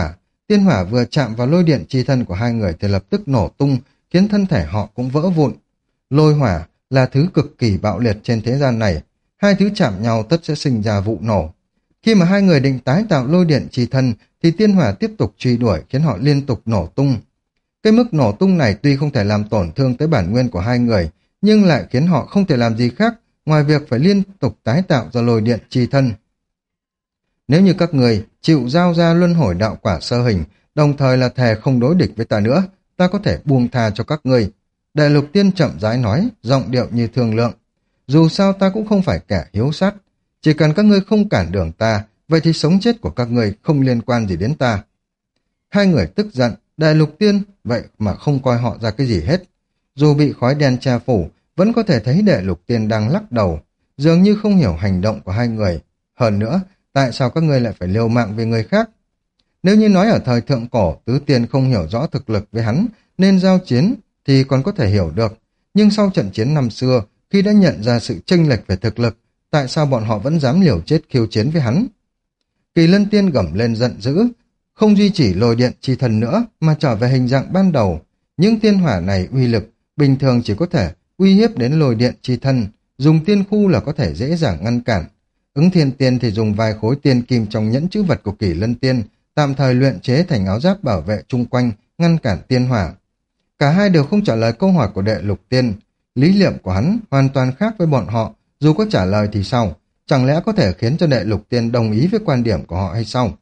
Tiên hỏa vừa chạm vào lôi điện chi thân của hai người thì lập tức nổ tung, khiến thân thể họ cũng vỡ vụn. Lôi hỏa là thứ cực kỳ bạo liệt trên thế gian này, hai thứ chạm nhau tất sẽ sinh ra vụ nổ. Khi mà hai người định tái tạo lôi điện chi thân thì tiên hỏa tiếp tục truy đuổi khiến họ liên tục nổ tung. Cái mức nổ tung này tuy không thể làm tổn thương tới bản nguyên của hai người, nhưng lại khiến họ không thể làm gì khác ngoài việc phải liên tục tái tạo ra lôi điện chi thân. Nếu như các người chịu giao ra luân hồi đạo quả sơ hình, đồng thời là thề không đối địch với ta nữa, ta có thể buông tha cho các người. Đại lục tiên chậm rãi nói, giọng điệu như thương lượng. Dù sao ta cũng không phải kẻ hiếu sát, chỉ cần các ngươi không cản đường ta, vậy thì sống chết của các ngươi không liên quan gì đến ta. Hai người tức giận, đại lục tiên vậy mà không coi họ ra cái gì hết. Dù bị khói đen che phủ, vẫn có thể thấy đại lục tiên đang lắc đầu, dường như không hiểu hành động của hai người. Hơn nữa, tại sao các ngươi lại phải liều mạng vì người khác? Nếu như nói ở thời thượng cổ, tứ tiên không hiểu rõ thực lực với hắn, nên giao chiến thì còn có thể hiểu được. Nhưng sau trận chiến năm xưa, khi đã nhận ra sự chênh lệch về thực lực, tại sao bọn họ vẫn dám liều chết khiêu chiến với hắn? Kỳ Lân Tiên gầm lên giận dữ, không duy trì lôi điện chi thần nữa mà trở về hình dạng ban đầu. Những tiên hỏa này uy lực bình thường chỉ có thể uy hiếp đến lôi điện chi thân, dùng tiên khu là có thể dễ dàng ngăn cản. Ứng Thiên Tiên thì dùng vài khối tiên kim trong nhẫn chữ vật của Kỳ Lân Tiên, tạm thời luyện chế thành áo giáp bảo vệ chung quanh, ngăn cản tiên hỏa. Cả hai đều không trả lời câu hỏi của đệ lục tiên. Lý niệm của hắn hoàn toàn khác với bọn họ, dù có trả lời thì sao? Chẳng lẽ có thể khiến cho đệ lục tiên đồng ý với quan điểm của họ hay sao?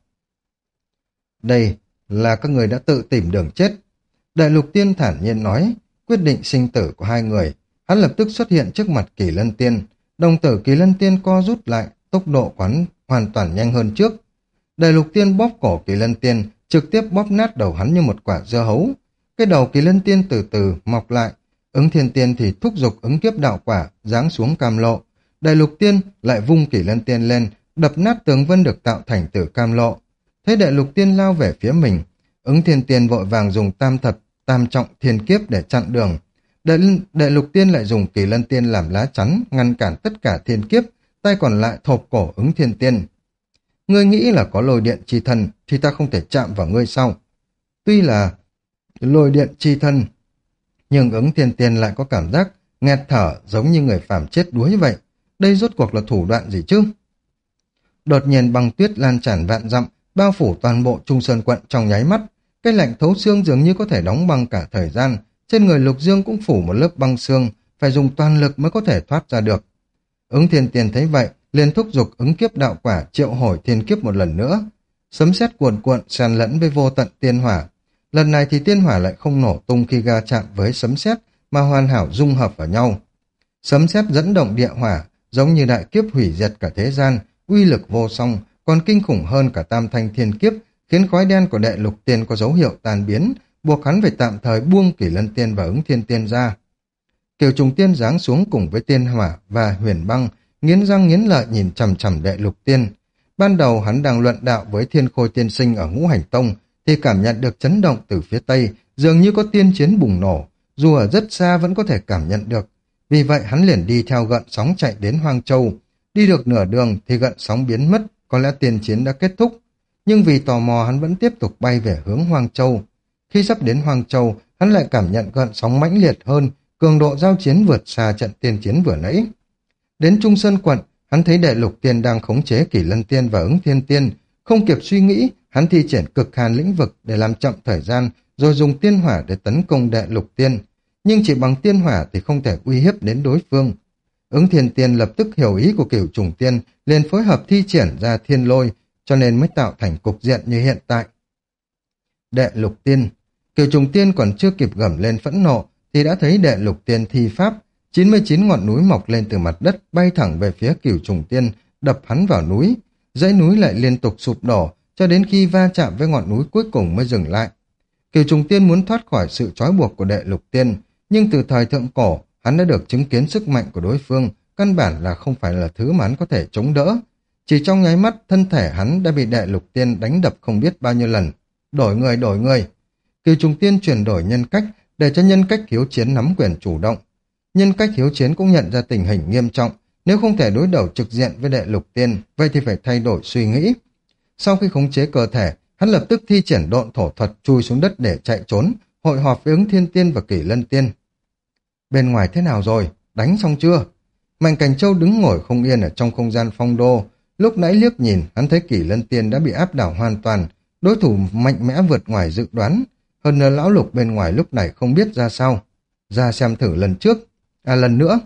Đây là các người đã tự tìm đường chết. Đệ lục tiên thản nhiên nói, quyết định sinh tử của hai người. Hắn lập tức xuất hiện trước mặt Kỳ Lân Tiên. Đồng tử Kỳ Lân Tiên co rút lại, tốc độ quán hoàn toàn nhanh hơn trước. Đệ lục tiên bóp cổ Kỳ Lân Tiên, trực tiếp bóp nát đầu hắn như một quả dưa hấu. Cái đầu Kỳ Lân Tiên từ từ mọc lại. Ứng Thiên Tiên thì thúc giục ứng kiếp đạo quả, giáng xuống cam lộ. Đại lục tiên lại vung Kỳ Lân Tiên lên, đập nát tường vân được tạo thành từ cam lộ. Thấy đại lục tiên lao về phía mình, Ứng Thiên Tiên vội vàng dùng tam trọng thiên kiếp để chặn đường. Đại lục tiên lại dùng Kỳ Lân Tiên làm lá chắn, ngăn cản tất cả thiên kiếp, tay còn lại thộp cổ Ứng Thiên Tiên. Ngươi nghĩ là có lôi điện chi thân thì ta không thể chạm vào ngươi sau. Tuy là lôi điện chi thân, nhưng Ứng Thiên Tiên lại có cảm giác nghẹt thở giống như người phàm chết đuối vậy. Đây rốt cuộc là thủ đoạn gì chứ? Đột nhiên băng tuyết lan tràn vạn dặm, bao phủ toàn bộ Trung Sơn quận trong nháy mắt. Cái lạnh thấu xương dường như có thể đóng băng cả thời gian. Trên người Lục Dương cũng phủ một lớp băng xương, phải dùng toàn lực mới có thể thoát ra được. Ứng Thiên Tiên thấy vậy, liền thúc giục ứng kiếp đạo quả triệu hồi thiên kiếp một lần nữa. Sấm sét cuồn cuộn xen lẫn với vô tận tiên hỏa. Lần này thì tiên hỏa lại không nổ tung khi va chạm với sấm sét mà hoàn hảo dung hợp vào nhau. Sấm sét dẫn động địa hỏa, giống như đại kiếp hủy diệt cả thế gian, uy lực vô song, còn kinh khủng hơn cả tam thanh thiên kiếp, khiến khói đen của đệ lục tiên có dấu hiệu tan biến, buộc hắn phải tạm thời buông Kỳ Lân Tiên và Ứng Thiên Tiên ra. Kiều Trùng Tiên giáng xuống cùng với tiên hỏa và huyền băng, nghiến răng nghiến lợi nhìn chằm chằm đệ lục tiên. Ban đầu hắn đang luận đạo với Thiên Khôi Tiên Sinh ở Ngũ Hành Tông, thì cảm nhận được chấn động từ phía tây, dường như có tiên chiến bùng nổ, dù ở rất xa vẫn có thể cảm nhận được. Vì vậy hắn liền đi theo gợn sóng chạy đến Hoang Châu. Đi được nửa đường thì gợn sóng biến mất, có lẽ tiên chiến đã kết thúc. Nhưng vì tò mò hắn vẫn tiếp tục bay về hướng Hoang Châu. Khi sắp đến Hoang Châu, hắn lại cảm nhận gợn sóng mãnh liệt hơn, cường độ giao chiến vượt xa trận tiên chiến vừa nãy. Đến Trung Sơn quận, hắn thấy đệ lục tiên đang khống chế Kỳ Lân Tiên và Ứng Thiên Tiên. Không kịp suy nghĩ, hắn thi triển cực hàn lĩnh vực để làm chậm thời gian, rồi dùng tiên hỏa để tấn công đệ lục tiên. Nhưng chỉ bằng tiên hỏa thì không thể uy hiếp đến đối phương. Ứng Thiên Tiên lập tức hiểu ý của Cửu Trùng Tiên, liền phối hợp thi triển ra thiên lôi, cho nên mới tạo thành cục diện như hiện tại. Đệ lục tiên, Cửu Trùng Tiên còn chưa kịp gầm lên phẫn nộ, thì đã thấy đệ lục tiên thi pháp, 99 ngọn núi mọc lên từ mặt đất, bay thẳng về phía Cửu Trùng Tiên, đập hắn vào núi. Dãy núi lại liên tục sụp đổ, cho đến khi va chạm với ngọn núi cuối cùng mới dừng lại. Cửu Trùng Tiên muốn thoát khỏi sự trói buộc của đệ lục tiên, nhưng từ thời thượng cổ, hắn đã được chứng kiến sức mạnh của đối phương, căn bản là không phải là thứ mà hắn có thể chống đỡ. Chỉ trong nháy mắt, thân thể hắn đã bị đệ lục tiên đánh đập không biết bao nhiêu lần. Đổi người. Cửu Trùng Tiên chuyển đổi nhân cách, để cho nhân cách hiếu chiến nắm quyền chủ động. Nhân cách hiếu chiến cũng nhận ra tình hình nghiêm trọng, nếu không thể đối đầu trực diện với đệ lục tiên, vậy thì phải thay đổi suy nghĩ. Sau khi khống chế cơ thể, Hắn lập tức thi triển độn thổ thuật chui xuống đất để chạy trốn, hội họp với Ứng Thiên Tiên và Kỷ Lân Tiên. Bên ngoài thế nào rồi? Đánh xong chưa? Mạnh Cảnh Châu đứng ngồi không yên ở trong không gian phong đô. Lúc nãy liếc nhìn, hắn thấy Kỷ Lân Tiên đã bị áp đảo hoàn toàn, đối thủ mạnh mẽ vượt ngoài dự đoán. Hơn nữa lão lục bên ngoài lúc này không biết ra sao. Ra xem thử lần nữa.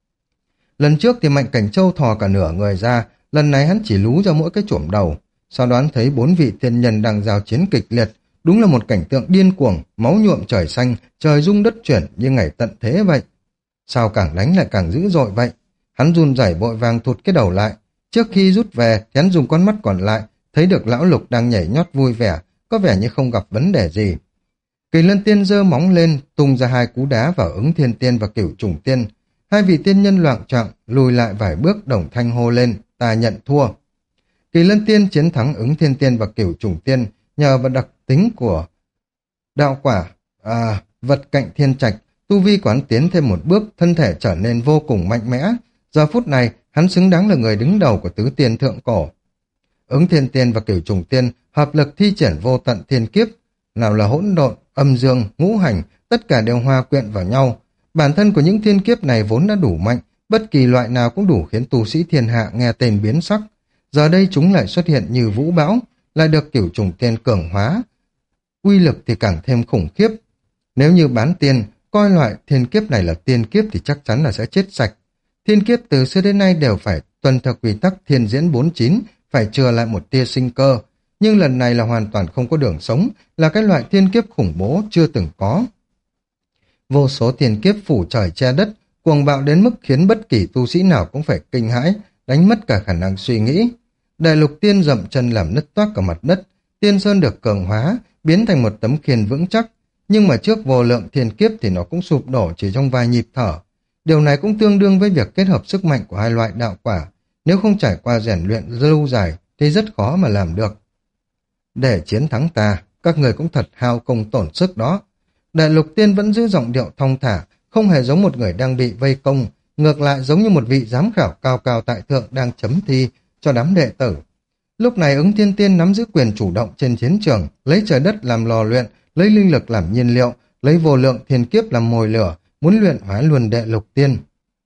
Lần trước thì Mạnh Cảnh Châu thò cả nửa người ra, lần này hắn chỉ lú ra mỗi cái chổm đầu. Sau đó hắn thấy 4 vị tiên nhân đang giao chiến kịch liệt, đúng là một cảnh tượng điên cuồng, máu nhuộm trời xanh, trời rung đất chuyển như ngày tận thế vậy. Sao càng đánh lại càng dữ dội vậy? Hắn run rẩy vội vàng thụt cái đầu lại. Trước khi rút về, hắn dùng con mắt còn lại, thấy được lão lục đang nhảy nhót vui vẻ, có vẻ như không gặp vấn đề gì. Kỳ Lân Tiên giơ móng lên, tung ra 2 cú đá vào Ứng Thiên Tiên và Cửu Trùng Tiên. 2 vị tiên nhân loạng choạng lùi lại vài bước, đồng thanh hô lên, ta nhận thua. Kỳ Lân Tiên chiến thắng Ứng Thiên Tiên và Cửu Trùng Tiên nhờ vào đặc tính của đạo quả, vật cạnh thiên trạch, tu vi quán tiến thêm một bước, thân thể trở nên vô cùng mạnh mẽ. Giờ phút này, hắn xứng đáng là người đứng đầu của tứ tiên thượng cổ. Ứng Thiên Tiên và Cửu Trùng Tiên hợp lực thi triển vô tận thiên kiếp, nào là hỗn độn, âm dương, ngũ hành, tất cả đều hòa quyện vào nhau. Bản thân của những thiên kiếp này vốn đã đủ mạnh, bất kỳ loại nào cũng đủ khiến tu sĩ thiên hạ nghe tên biến sắc. Giờ đây chúng lại xuất hiện như vũ bão, lại được Cửu Trùng Tiên cường hóa. Uy lực thì càng thêm khủng khiếp. Nếu như bán tiên, coi loại thiên kiếp này là tiên kiếp thì chắc chắn là sẽ chết sạch. Thiên kiếp từ xưa đến nay đều phải tuân theo quy tắc thiên diễn 49, phải chừa lại một tia sinh cơ. Nhưng lần này là hoàn toàn không có đường sống, là cái loại thiên kiếp khủng bố chưa từng có. Vô số thiên kiếp phủ trời che đất, cuồng bạo đến mức khiến bất kỳ tu sĩ nào cũng phải kinh hãi, đánh mất cả khả năng suy nghĩ. Đại lục tiên dậm chân làm nứt toác cả mặt đất, tiên sơn được cường hóa, biến thành một tấm khiên vững chắc. Nhưng mà trước vô lượng thiên kiếp thì nó cũng sụp đổ chỉ trong vài nhịp thở. Điều này cũng tương đương với việc kết hợp sức mạnh của hai loại đạo quả. Nếu không trải qua rèn luyện lâu dài thì rất khó mà làm được. Để chiến thắng ta, các người cũng thật hao công tổn sức đó. Đại lục tiên vẫn giữ giọng điệu thong thả, không hề giống một người đang bị vây công, ngược lại giống như một vị giám khảo cao cao tại thượng đang chấm thi cho đám đệ tử. Lúc này Ứng Thiên Tiên nắm giữ quyền chủ động trên chiến trường, lấy trời đất làm lò luyện, lấy linh lực làm nhiên liệu, lấy vô lượng thiên kiếp làm mồi lửa, muốn luyện hóa luôn Đệ Lục Tiên.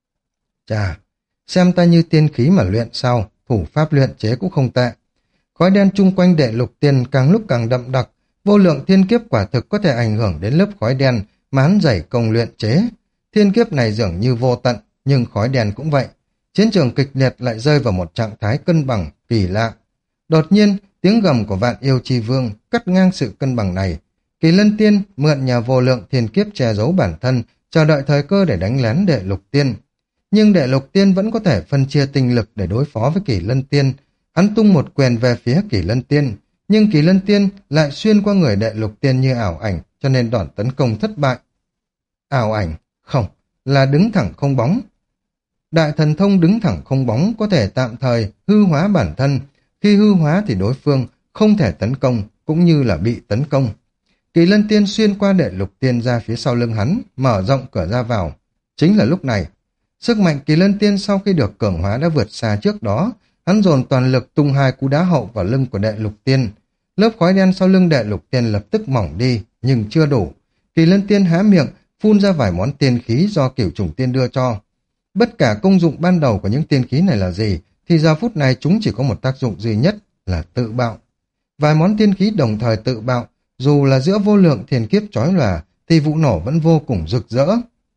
Chà, xem ta như tiên khí mà luyện sao, thủ pháp luyện chế cũng không tệ. Khói đen chung quanh Đệ Lục Tiên càng lúc càng đậm đặc, vô lượng thiên kiếp quả thực có thể ảnh hưởng đến lớp khói đen mà hắn dày công luyện chế. Thiên kiếp này dường như vô tận, nhưng khói đen cũng vậy. Chiến trường kịch liệt lại rơi vào một trạng thái cân bằng kỳ lạ. Đột nhiên, tiếng gầm của Vạn Yêu Chi Vương cắt ngang sự cân bằng này. Kỳ Lân Tiên mượn nhà vô lượng thiên kiếp che giấu bản thân, chờ đợi thời cơ để đánh lén Đệ Lục Tiên. Nhưng Đệ Lục Tiên vẫn có thể phân chia tinh lực để đối phó với Kỳ Lân Tiên. Hắn tung một quyền về phía Kỳ Lân Tiên, nhưng Kỳ Lân Tiên lại xuyên qua người Đệ Lục Tiên như ảo ảnh, cho nên đòn tấn công thất bại. Ảo ảnh? Không, là đứng thẳng không bóng. Đại thần thông đứng thẳng không bóng có thể tạm thời hư hóa bản thân. Khi hư hóa thì đối phương không thể tấn công, cũng như là bị tấn công. Kỳ Lân Tiên xuyên qua Đệ Lục Tiên ra phía sau lưng hắn, mở rộng cửa ra vào. Chính là lúc này, sức mạnh Kỳ Lân Tiên sau khi được cường hóa đã vượt xa trước đó. Hắn dồn toàn lực tung 2 cú đá hậu vào lưng của Đệ Lục Tiên. Lớp khói đen sau lưng Đệ Lục Tiên lập tức mỏng đi, nhưng chưa đủ. Kỳ Lân Tiên há miệng, phun ra vài món tiên khí do Cửu Trùng Tiên đưa cho. Bất cả công dụng ban đầu của những tiên khí này là gì, thì giờ phút này chúng chỉ có một tác dụng duy nhất là tự bạo. Vài món tiên khí đồng thời tự bạo, dù là giữa vô lượng thiên kiếp chói lòa, thì vụ nổ vẫn vô cùng rực rỡ.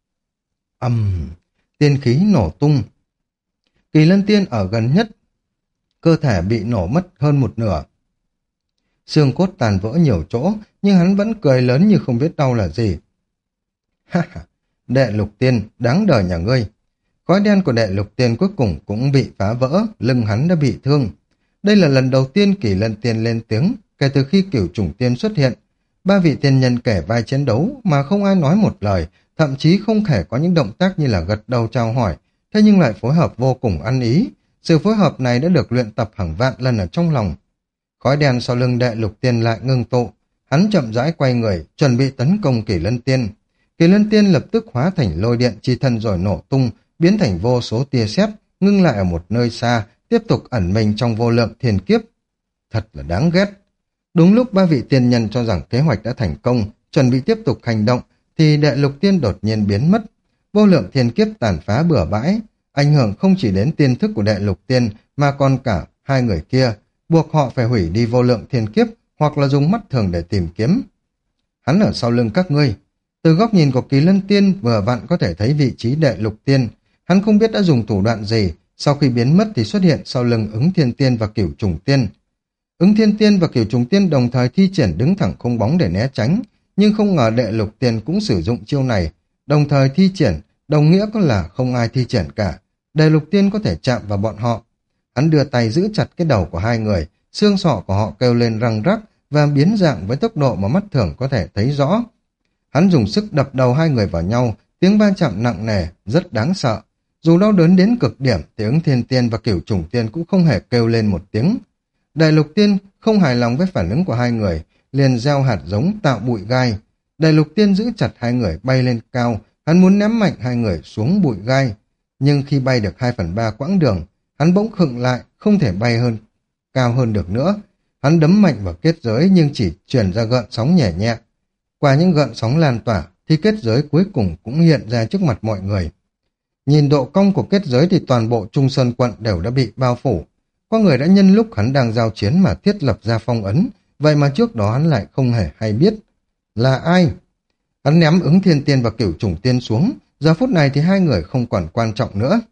Tiên khí nổ tung. Kỳ Lân Tiên ở gần nhất, cơ thể bị nổ mất hơn một nửa. Xương cốt tàn vỡ nhiều chỗ, nhưng hắn vẫn cười lớn như không biết đau là gì. Ha ha, Đệ Lục Tiên, đáng đời nhà ngươi. Khói đen của Đệ Lục Tiên cuối cùng cũng bị phá vỡ, lưng hắn đã bị thương. Đây là lần đầu tiên Kỳ Lân Tiên lên tiếng, kể từ khi Cửu Trùng Tiên xuất hiện. 3 vị tiên nhân kể vai chiến đấu mà không ai nói một lời, thậm chí không thể có những động tác như là gật đầu chào hỏi, thế nhưng lại phối hợp vô cùng ăn ý. Sự phối hợp này đã được luyện tập hàng vạn lần ở trong lòng. Khói đen sau lưng Đệ Lục Tiên lại ngưng tụ, hắn chậm rãi quay người, chuẩn bị tấn công Kỳ Lân Tiên. Kỳ Lân Tiên lập tức hóa thành lôi điện chi thân rồi nổ tung, biến thành vô số tia sét, ngưng lại ở một nơi xa, tiếp tục ẩn mình trong vô lượng thiên kiếp. Thật là đáng ghét. Đúng lúc ba vị tiên nhân cho rằng kế hoạch đã thành công, chuẩn bị tiếp tục hành động, thì đệ lục tiên đột nhiên biến mất. Vô lượng thiên kiếp tàn phá bừa bãi, ảnh hưởng không chỉ đến tiên thức của đệ lục tiên mà còn cả hai người kia, buộc họ phải hủy đi vô lượng thiên kiếp hoặc là dùng mắt thường để tìm kiếm. Hắn ở sau lưng các ngươi. Từ góc nhìn của Kỳ Lân Tiên vừa vặn có thể thấy vị trí đệ lục tiên. Hắn không biết đã dùng thủ đoạn gì, sau khi biến mất thì xuất hiện sau lưng Ứng Thiên Tiên và Cửu Trùng Tiên. Ứng Thiên Tiên và Cửu Trùng Tiên đồng thời thi triển đứng thẳng không bóng để né tránh, nhưng không ngờ đệ lục tiên cũng sử dụng chiêu này, đồng thời thi triển, đồng nghĩa có là không ai thi triển cả. Đệ lục tiên có thể chạm vào bọn họ. Hắn đưa tay giữ chặt cái đầu của hai người, xương sọ của họ kêu lên răng rắc và biến dạng với tốc độ mà mắt thường có thể thấy rõ. Hắn dùng sức đập đầu hai người vào nhau, tiếng va chạm nặng nề, rất đáng sợ. Dù đau đớn đến cực điểm, thì Ứng Thiên Tiên và Cửu Trùng Tiên cũng không hề kêu lên một tiếng. Đại Lục Tiên không hài lòng với phản ứng của hai người, liền gieo hạt giống tạo bụi gai. Đại Lục Tiên giữ chặt hai người bay lên cao, hắn muốn ném mạnh hai người xuống bụi gai. Nhưng khi bay được 2/3 quãng đường, hắn bỗng khựng lại, không thể bay cao hơn được nữa. Hắn đấm mạnh vào kết giới nhưng chỉ truyền ra gợn sóng nhẹ nhẹ. Qua những gợn sóng lan tỏa thì kết giới cuối cùng cũng hiện ra trước mặt mọi người. Nhìn độ cong của kết giới thì toàn bộ Trung Sơn quận đều đã bị bao phủ. Có người đã nhân lúc hắn đang giao chiến mà thiết lập ra phong ấn, vậy mà trước đó hắn lại không hề hay biết. Là ai? Hắn ném Ứng Thiên Tiên và Cửu Trùng Tiên xuống, giờ phút này thì hai người không còn quan trọng nữa.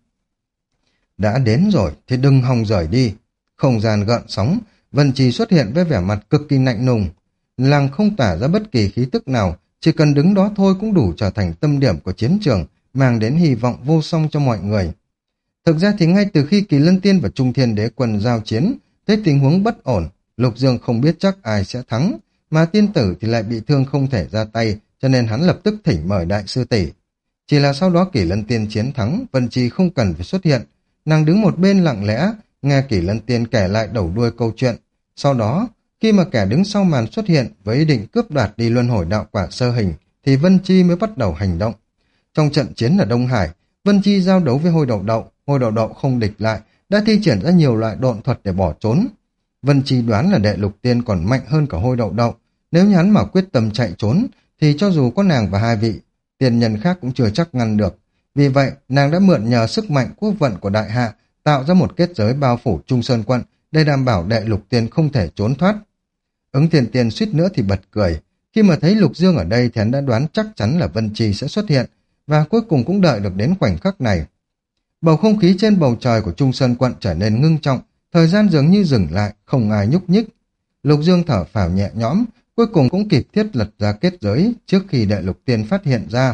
Đã đến rồi thì đừng hòng rời đi. Không gian gợn sóng, Vân Trì xuất hiện với vẻ mặt cực kỳ lạnh lùng. Làng không tả ra bất kỳ khí tức nào, chỉ cần đứng đó thôi cũng đủ trở thành tâm điểm của chiến trường, mang đến hy vọng vô song cho mọi người. Thực ra thì ngay từ khi Kỳ Lân Tiên và Trung Thiên Đế Quân giao chiến, thấy tình huống bất ổn, Lục Dương không biết chắc ai sẽ thắng, mà tiên tử thì lại bị thương không thể ra tay, cho nên hắn lập tức thỉnh mời đại sư tỷ. Chỉ là sau đó Kỳ Lân Tiên chiến thắng, Vân Trì không cần phải xuất hiện, nàng đứng một bên lặng lẽ, nghe Kỳ Lân Tiên kể lại đầu đuôi câu chuyện. Sau đó, khi mà kẻ đứng sau màn xuất hiện với ý định cướp đoạt đi luân hồi đạo quả sơ hình, thì Vân Chi mới bắt đầu hành động. Trong trận chiến ở Đông Hải, Vân Chi giao đấu với Hôi Đậu Đậu không địch lại, đã thi triển ra nhiều loại độn thuật để bỏ trốn. Vân Chi đoán là đệ lục tiên còn mạnh hơn cả Hôi Đậu Đậu, nếu như hắn mà quyết tâm chạy trốn, thì cho dù có nàng và hai vị tiền nhân khác cũng chưa chắc ngăn được. Vì vậy, nàng đã mượn nhờ sức mạnh quốc vận của đại hạ, tạo ra một kết giới bao phủ Trung Sơn quận để đảm bảo đệ lục tiên không thể trốn thoát. Ứng Thiên Tiên suýt nữa thì bật cười. Khi mà thấy Lục Dương ở đây thì hắn đã đoán chắc chắn là Vân Chi sẽ xuất hiện, và cuối cùng cũng đợi được đến khoảnh khắc này. Bầu không khí trên bầu trời của Trung Sơn quận trở nên ngưng trọng, thời gian dường như dừng lại, không ai nhúc nhích. Lục Dương thở phào nhẹ nhõm, cuối cùng cũng kịp thiết lập ra kết giới trước khi đệ lục tiên phát hiện ra.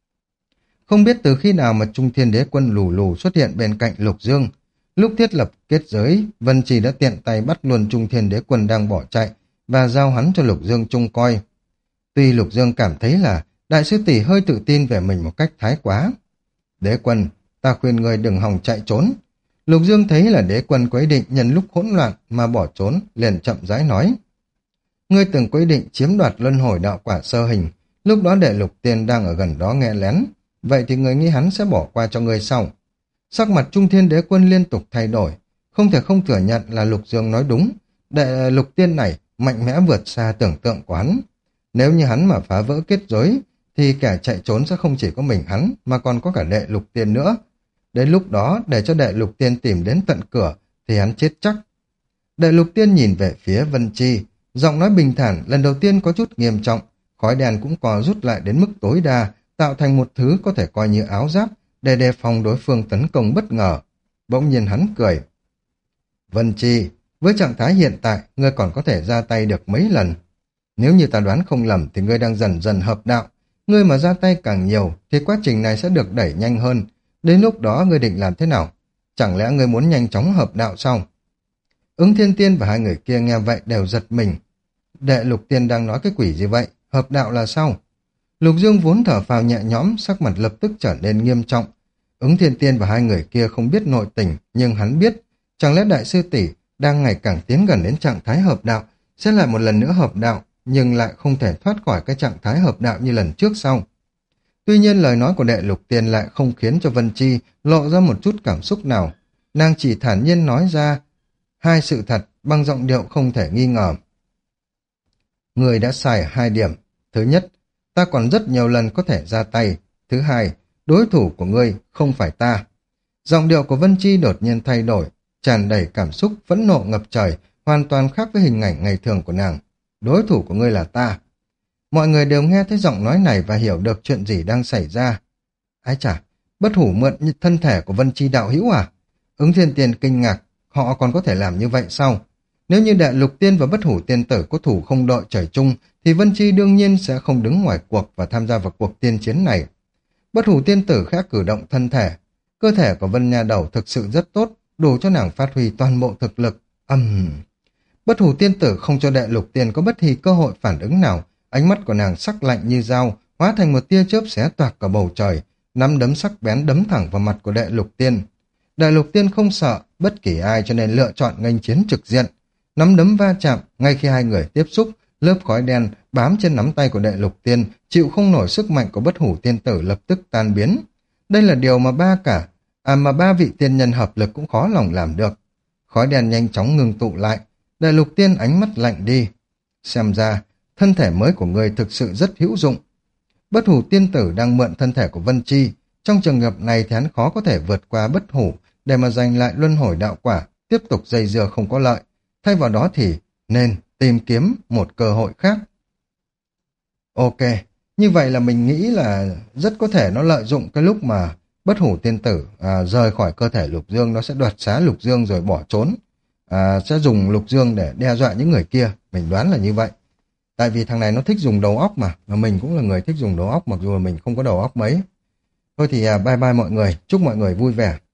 Không biết từ khi nào mà Trung Thiên Đế Quân lù lù xuất hiện bên cạnh Lục Dương. Lúc thiết lập kết giới, Vân Trì đã tiện tay bắt luôn Trung Thiên Đế Quân đang bỏ chạy và giao hắn cho Lục Dương trông coi. Tuy Lục Dương cảm thấy là đại sư tỷ hơi tự tin về mình một cách thái quá. Đế Quân, ta khuyên người đừng hòng chạy trốn. Lục Dương thấy là Đế Quân có ý định nhân lúc hỗn loạn mà bỏ trốn, liền chậm rãi nói. Ngươi từng có ý định chiếm đoạt luân hồi đạo quả sơ hình, lúc đó đệ lục tiên đang ở gần đó nghe lén. Vậy thì người nghĩ hắn sẽ bỏ qua cho ngươi sau. Sắc mặt Trung Thiên Đế Quân liên tục thay đổi, không thể không thừa nhận là Lục Dương nói đúng. Đệ lục tiên này mạnh mẽ vượt xa tưởng tượng của hắn. Nếu như hắn mà phá vỡ kết giới, thì kẻ chạy trốn sẽ không chỉ có mình hắn, mà còn có cả đệ lục tiên nữa. Đến lúc đó, để cho đệ lục tiên tìm đến tận cửa, thì hắn chết chắc. Đệ lục tiên nhìn về phía Vân Chi, giọng nói bình thản lần đầu tiên có chút nghiêm trọng, khói đèn cũng co rút lại đến mức tối đa, tạo thành một thứ có thể coi như áo giáp, để đề phòng đối phương tấn công bất ngờ. Bỗng nhiên hắn cười. Vân Chi, với trạng thái hiện tại, ngươi còn có thể ra tay được mấy lần. Nếu như ta đoán không lầm thì ngươi đang dần dần hợp đạo. Ngươi mà ra tay càng nhiều thì quá trình này sẽ được đẩy nhanh hơn. Đến lúc đó ngươi định làm thế nào? Chẳng lẽ ngươi muốn nhanh chóng hợp đạo sao? Ứng Thiên Tiên và hai người kia nghe vậy đều giật mình. Đệ lục tiên đang nói cái quỷ gì vậy? Hợp đạo là sao? Lục Dương vốn thở phào nhẹ nhõm, sắc mặt lập tức trở nên nghiêm trọng. Ứng Thiên Tiên và hai người kia không biết nội tình, nhưng hắn biết, chẳng lẽ đại sư tỷ đang ngày càng tiến gần đến trạng thái hợp đạo, sẽ lại một lần nữa hợp đạo, nhưng lại không thể thoát khỏi cái trạng thái hợp đạo như lần trước sau. Tuy nhiên lời nói của đệ lục tiên lại không khiến cho Vân Chi lộ ra một chút cảm xúc nào. Nàng chỉ thản nhiên nói ra hai sự thật bằng giọng điệu không thể nghi ngờ. Người đã sai ở 2 điểm. Thứ nhất, ta còn rất nhiều lần có thể ra tay. Thứ hai, đối thủ của ngươi không phải ta. Giọng điệu của Vân Chi đột nhiên thay đổi, tràn đầy cảm xúc, phẫn nộ ngập trời, hoàn toàn khác với hình ảnh ngày thường của nàng. Đối thủ của ngươi là ta. Mọi người đều nghe thấy giọng nói này và hiểu được chuyện gì đang xảy ra. Ái chà, bất hủ mượn thân thể của Vân Chi đạo hữu à? Ứng Thiên Tiên kinh ngạc, họ còn có thể làm như vậy sao? Nếu như Đại Lục Tiên và bất hủ tiên tử có thủ không đội trời chung, thì Vân Chi đương nhiên sẽ không đứng ngoài cuộc và tham gia vào cuộc tiên chiến này. Bất hủ tiên tử khẽ cử động thân thể. Cơ thể của Vân Nha Đầu thực sự rất tốt, đủ cho nàng phát huy toàn bộ thực lực. Bất hủ tiên tử không cho Đại Lục Tiên có bất kỳ cơ hội phản ứng nào. Ánh mắt của nàng sắc lạnh như dao, hóa thành một tia chớp xé toạc cả bầu trời, nắm đấm sắc bén đấm thẳng vào mặt của Đại Lục Tiên. Đại Lục Tiên không sợ bất kỳ ai cho nên lựa chọn nghênh chiến trực diện. Nắm đấm va chạm, ngay khi hai người tiếp xúc, lớp khói đen bám trên nắm tay của Đại Lục Tiên, chịu không nổi sức mạnh của bất hủ tiên tử lập tức tan biến. Đây là điều mà ba vị tiên nhân hợp lực cũng khó lòng làm được. Khói đen nhanh chóng ngừng tụ lại, Đại Lục Tiên ánh mắt lạnh đi. Xem ra, thân thể mới của ngươi thực sự rất hữu dụng. Bất hủ tiên tử đang mượn thân thể của Vân Chi, trong trường hợp này thì hắn khó có thể vượt qua bất hủ để mà giành lại luân hồi đạo quả, tiếp tục dây dưa không có lợi. Thay vào đó thì nên tìm kiếm một cơ hội khác. Ok, như vậy là mình nghĩ là rất có thể nó lợi dụng cái lúc mà bất hủ tiên tử rời khỏi cơ thể Lục Dương, nó sẽ đoạt xá Lục Dương rồi bỏ trốn. Sẽ dùng Lục Dương để đe dọa những người kia, mình đoán là như vậy. Tại vì thằng này nó thích dùng đầu óc mà mình cũng là người thích dùng đầu óc mặc dù mình không có đầu óc mấy. Thôi thì bye bye mọi người, chúc mọi người vui vẻ.